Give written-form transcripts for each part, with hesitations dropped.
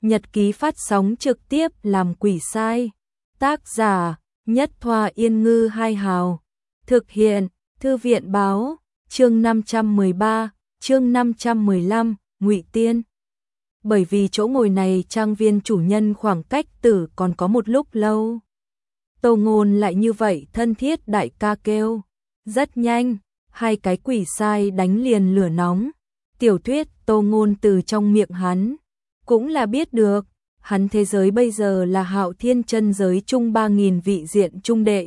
nhật ký phát sóng trực tiếp làm quỷ sai. Tác giả, Nhất Thoa Yên Ngư Hai Hào. Thực hiện, Thư viện Báo, chương 513, chương 515, Ngụy Tiên. Bởi vì chỗ ngồi này trang viên chủ nhân khoảng cách tử còn có một lúc lâu. Tô Ngôn lại như vậy thân thiết đại ca kêu. Rất nhanh, hai cái quỷ sai đánh liền lửa nóng. Tiểu thuyết Tô Ngôn từ trong miệng hắn cũng là biết được, hắn thế giới bây giờ là Hạo Thiên chân giới chung 3000 vị diện trung đệ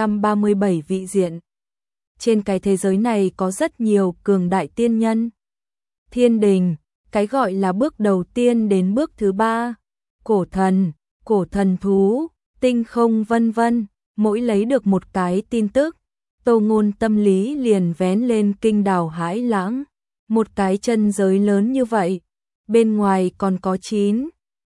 537 vị diện. Trên cái thế giới này có rất nhiều cường đại tiên nhân. Thiên đình, cái gọi là bước đầu tiên đến bước thứ 3, cổ thần thú, tinh không vân vân, mỗi lấy được một cái tin tức, Tô Ngôn tâm lý liền vén lên kinh đào hãi lãng. Một cái chân giới lớn như vậy, bên ngoài còn có 9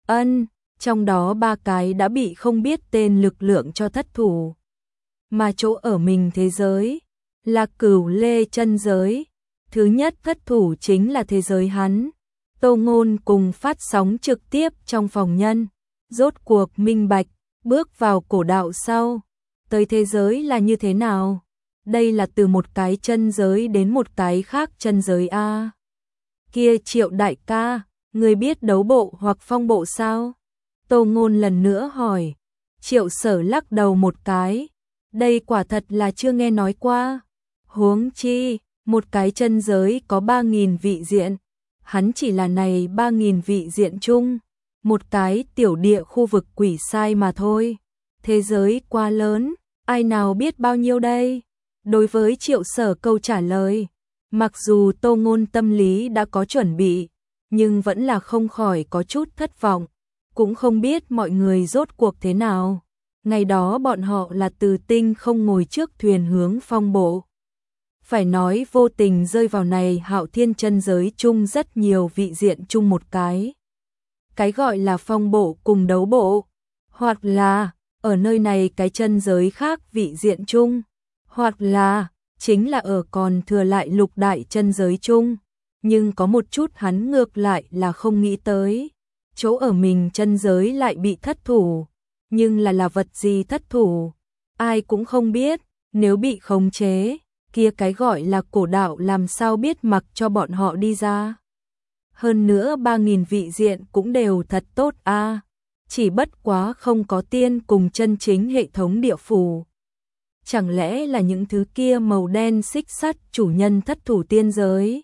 trong đó 3 cái đã bị không biết tên lực lượng cho thất thủ. Mà chỗ ở mình thế giới là Cửu Lê chân giới, thứ nhất thất thủ chính là thế giới hắn. Tô Ngôn cùng phát sóng trực tiếp trong phòng nhân, rốt cuộc minh bạch, bước vào cổ đạo sau, tới thế giới là như thế nào? Đây là từ một cái chân giới đến một cái khác chân giới a. Kia Triệu đại ca, người biết đấu bộ hoặc phong bộ sao? Tô Ngôn lần nữa hỏi. Triệu Sở lắc đầu một cái, đây quả thật là chưa nghe nói qua. Huống chi, một cái chân giới có 3000 vị diện, hắn chỉ là này 3000 vị diện chung, một cái tiểu địa khu vực quỷ sai mà thôi. Thế giới quá lớn, ai nào biết bao nhiêu đây? Đối với Triệu Sở câu trả lời, mặc dù Tô Ngôn tâm lý đã có chuẩn bị, nhưng vẫn là không khỏi có chút thất vọng, cũng không biết mọi người rốt cuộc thế nào. Ngày đó bọn họ là từ tinh không ngồi trước thuyền hướng phong bộ. Phải nói vô tình rơi vào này Hạo Thiên chân giới chung rất nhiều vị diện chung một cái. Cái gọi là phong bộ cùng đấu bộ, hoặc là ở nơi này cái chân giới khác vị diện chung, hoặc là chính là ở còn thừa lại lục đại chân giới chung. Nhưng có một chút hắn ngược lại là không nghĩ tới, chỗ ở mình chân giới lại bị thất thủ, nhưng là vật gì thất thủ, ai cũng không biết. Nếu bị khống chế, kia cái gọi là cổ đạo làm sao biết mặc cho bọn họ đi ra. Hơn nữa 3000 vị diện cũng đều thật tốt a, chỉ bất quá không có tiên cùng chân chính hệ thống địa phủ. Chẳng lẽ là những thứ kia màu đen xích sắt chủ nhân thất thủ tiên giới?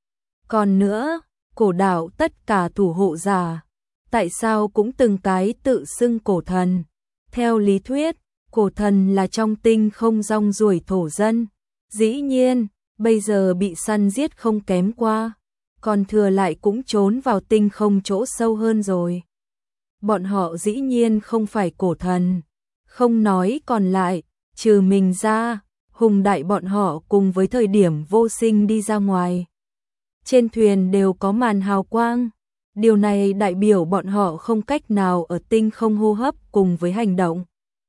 Còn nữa, cổ đạo tất cả thủ hộ giả, tại sao cũng từng cái tự xưng cổ thần? Theo lý thuyết, cổ thần là trong tinh không rong ruổi thổ dân. Dĩ nhiên, bây giờ bị săn giết không kém qua, còn thừa lại cũng trốn vào tinh không chỗ sâu hơn rồi. Bọn họ dĩ nhiên không phải cổ thần. Không nói còn lại, trừ mình ra, hùng đại bọn họ cùng với thời điểm vô sinh đi ra ngoài. Trên thuyền đều có màn hào quang. Điều này đại biểu bọn họ không cách nào ở tinh không hô hấp cùng với hành động.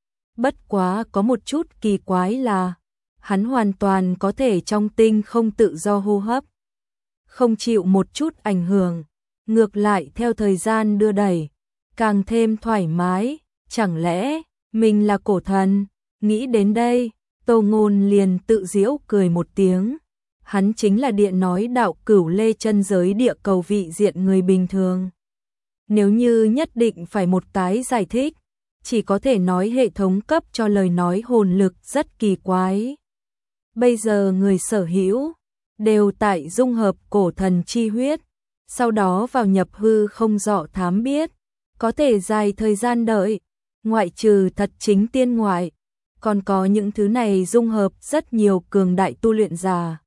Bất quá có một chút kỳ quái là, hắn hoàn toàn có thể trong tinh không tự do hô hấp, không chịu một chút ảnh hưởng, ngược lại theo thời gian đưa đẩy, càng thêm thoải mái. Chẳng lẽ mình là cổ thần? Nghĩ đến đây, Tô Ngôn liền tự giễu cười một tiếng. Hắn chính là địa nói đạo Cửu Lê chân giới địa cầu vị diện người bình thường. Nếu như nhất định phải một cái giải thích, chỉ có thể nói hệ thống cấp cho lời nói hồn lực rất kỳ quái. Bây giờ người sở hữu đều tại dung hợp cổ thần chi huyết, sau đó vào nhập hư không dọ thám biết, có thể dài thời gian đợi, ngoại trừ thật chính tiên ngoại, còn có những thứ này dung hợp rất nhiều cường đại tu luyện giả.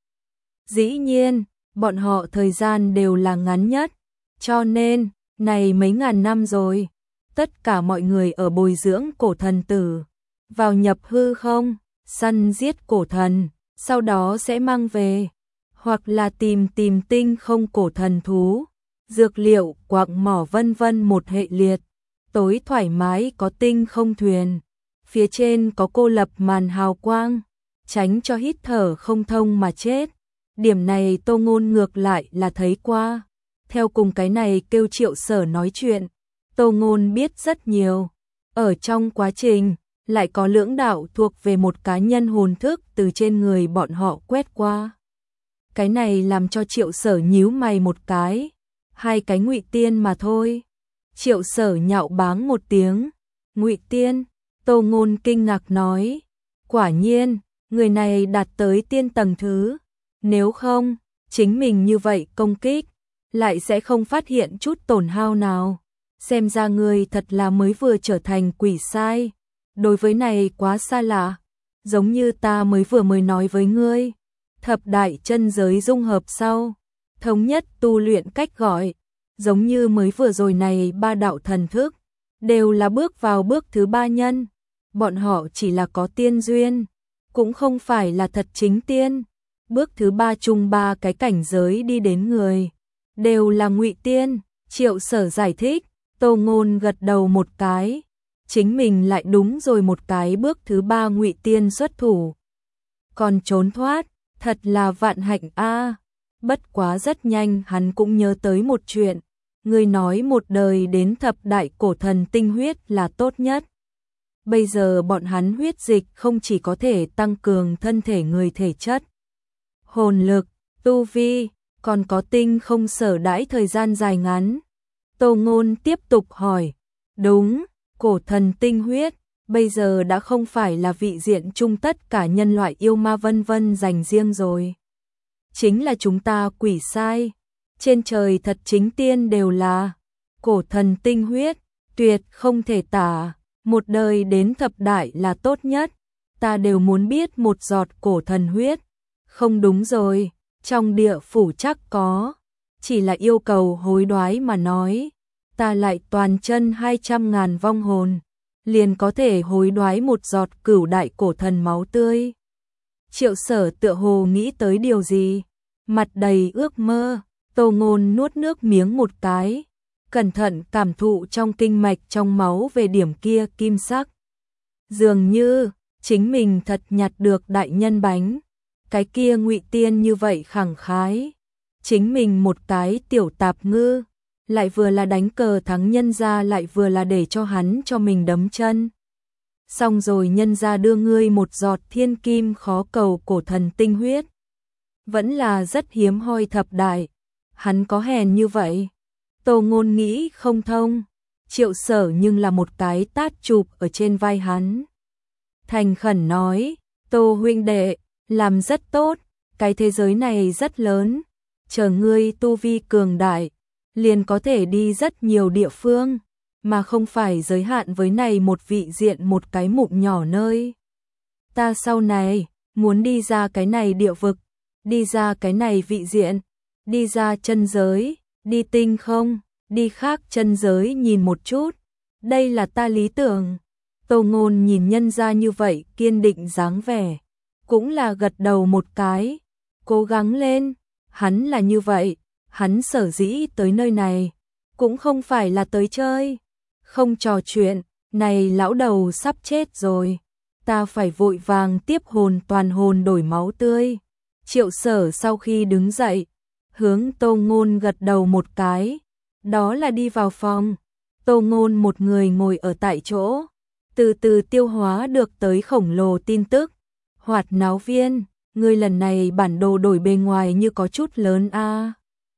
Dĩ nhiên, bọn họ thời gian đều là ngắn nhất, cho nên, này mấy ngàn năm rồi, tất cả mọi người ở bồi dưỡng cổ thần tử, vào nhập hư không, săn giết cổ thần, sau đó sẽ mang về, hoặc là tìm tinh không cổ thần thú, dược liệu, quặng mỏ vân vân một hệ liệt. Tối thoải mái có tinh không thuyền, phía trên có cô lập màn hào quang, tránh cho hít thở không thông mà chết. Điểm này Tô Ngôn ngược lại là thấy qua. Theo cùng cái này kêu Triệu Sở nói chuyện, Tô Ngôn biết rất nhiều. Ở trong quá trình, lại có lưỡng đạo thuộc về một cá nhân hồn thức từ trên người bọn họ quét qua. Cái này làm cho Triệu Sở nhíu mày một cái. Hai cái ngụy tiên mà thôi. Triệu Sở nhạo báng một tiếng. Ngụy tiên? Tô Ngôn kinh ngạc nói. Quả nhiên, người này đạt tới tiên tầng thứ. Nếu không, chính mình như vậy công kích, lại sẽ không phát hiện chút tổn hao nào. Xem ra người thật là mới vừa trở thành quỷ sai. Đối với này quá xa lạ. Giống như ta mới nói với ngươi. Thập đại chân giới dung hợp sau. Thống nhất tu luyện cách gọi. Giống như mới vừa rồi này ba đạo thần thức. Đều là bước vào bước thứ ba nhân. Bọn họ chỉ là có tiên duyên. Cũng không phải là thật chính tiên. Bước thứ ba chung ba cái cảnh giới đi đến người. Đều là ngụy tiên. Triệu Sở giải thích. Tô Ngôn gật đầu một cái. Chính mình lại đúng rồi một cái bước thứ ba ngụy tiên xuất thủ. Còn trốn thoát, thật là vạn hạnh a. Bất quá rất nhanh hắn cũng nhớ tới một chuyện. Người nói một đời đến thập đại cổ thần tinh huyết là tốt nhất. Bây giờ bọn hắn huyết dịch không chỉ có thể tăng cường thân thể người thể chất, hồn lực, tu vi, còn có tinh không sở đãi thời gian dài ngắn. Tô Ngôn tiếp tục hỏi. Đúng, cổ thần tinh huyết, bây giờ đã không phải là vị diện chung tất cả nhân loại yêu ma vân vân dành riêng rồi. Chính là chúng ta quỷ sai. Trên trời thật chính tiên đều là cổ thần tinh huyết, tuyệt không thể tả. Một đời đến thập đại là tốt nhất. Ta đều muốn biết một giọt cổ thần huyết. Không đúng rồi, trong địa phủ chắc có. Chỉ là yêu cầu hối đoái mà nói. Ta lại toàn chân 200.000 vong hồn. Liền có thể hối đoái một giọt cửu đại cổ thần máu tươi. Triệu Sở tựa hồ nghĩ tới điều gì. Mặt đầy ước mơ. Tô Ngôn nuốt nước miếng một cái. Cẩn thận cảm thụ trong kinh mạch trong máu về điểm kia kim sắc. Dường như, chính mình thật nhặt được đại nhân bánh. Cái kia ngụy tiên như vậy khẳng khái. Chính mình một cái tiểu tạp ngư. Lại vừa là đánh cờ thắng nhân gia lại vừa là để cho hắn cho mình đấm chân. Xong rồi nhân gia đưa ngươi một giọt thiên kim khó cầu cổ thần tinh huyết. Vẫn là rất hiếm hoi thập đại. Hắn có hèn như vậy. Tô Ngôn nghĩ không thông. Triệu Sở nhưng là một cái tát chụp ở trên vai hắn. Thành khẩn nói, Tô huynh đệ, làm rất tốt, cái thế giới này rất lớn. Chờ ngươi tu vi cường đại, liền có thể đi rất nhiều địa phương, mà không phải giới hạn với này một vị diện một cái mụn nhỏ nơi. Ta sau này, muốn đi ra cái này địa vực, đi ra cái này vị diện, đi ra chân giới, đi tinh không, đi khác chân giới nhìn một chút. Đây là ta lý tưởng. Tô Ngôn nhìn nhân ra như vậy kiên định dáng vẻ. Cũng là gật đầu một cái. Cố gắng lên. Hắn là như vậy. Hắn sở dĩ tới nơi này. Cũng không phải là tới chơi. Không trò chuyện. Này lão đầu sắp chết rồi. Ta phải vội vàng tiếp hồn toàn hồn đổi máu tươi. Triệu Sở sau khi đứng dậy. Hướng Tô Ngôn gật đầu một cái. Đó là đi vào phòng. Tô Ngôn một người ngồi ở tại chỗ. Từ từ tiêu hóa được tới khổng lồ tin tức. Hoạt náo viên, ngươi lần này bản đồ đổi bề ngoài như có chút lớn a.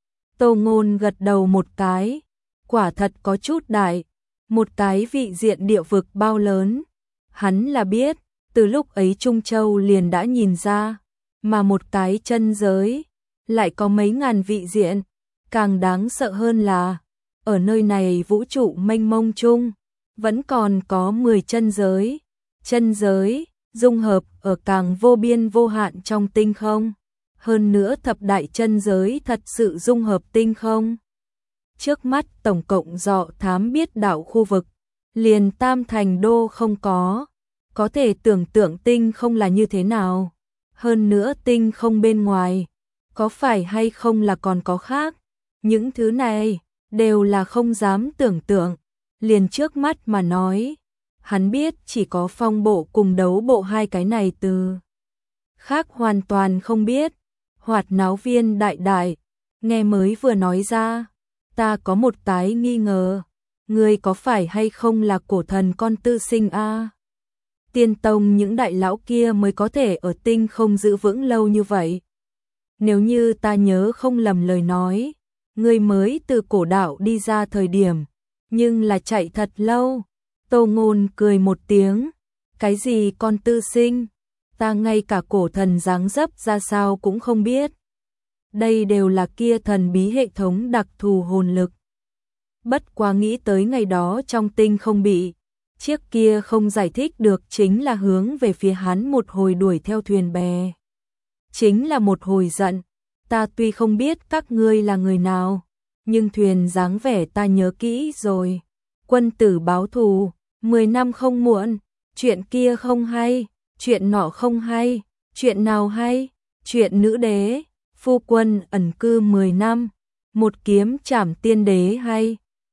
Tô Ngôn gật đầu một cái. Quả thật có chút đại. Một cái vị diện địa vực bao lớn. Hắn là biết, từ lúc ấy Trung Châu liền đã nhìn ra. Mà một cái chân giới, lại có mấy ngàn vị diện. Càng đáng sợ hơn là, ở nơi này vũ trụ mênh mông chung, vẫn còn có 10 chân giới. Chân giới, dung hợp ở càng vô biên vô hạn trong tinh không. Hơn nữa thập đại chân giới thật sự dung hợp tinh không. Trước mắt tổng cộng dọ thám biết đạo khu vực, liền Tam Thành Đô không có. Có thể tưởng tượng tinh không là như thế nào. Hơn nữa tinh không bên ngoài, có phải hay không là còn có khác. Những thứ này, đều là không dám tưởng tượng. Liền trước mắt mà nói, hắn biết chỉ có phong bộ cùng đấu bộ hai cái này từ. Khác hoàn toàn không biết. Hoạt náo viên đại đại, nghe mới vừa nói ra, ta có một cái nghi ngờ. ngươi có phải hay không là cổ thần con tư sinh a? Tiên tông những đại lão kia mới có thể ở tinh không giữ vững lâu như vậy. Nếu như ta nhớ không lầm lời nói, ngươi mới từ cổ đạo đi ra thời điểm, nhưng là chạy thật lâu. Tô Ngôn cười một tiếng, cái gì con tư sinh, ta ngay cả cổ thần dáng dấp ra sao cũng không biết. Đây đều là kia thần bí hệ thống đặc thù hồn lực. Bất quá nghĩ tới ngày đó trong tinh không bị chiếc kia không giải thích được, chính là hướng về phía hắn một hồi đuổi theo thuyền bè. Chính là một hồi giận, ta tuy không biết các ngươi là người nào, nhưng thuyền dáng vẻ ta nhớ kỹ rồi. Quân tử báo thù, 10 năm không muộn, chuyện kia không hay, chuyện nọ không hay, chuyện nào hay, chuyện nữ đế, phu quân ẩn cư 10 năm, một kiếm trảm tiên đế hay.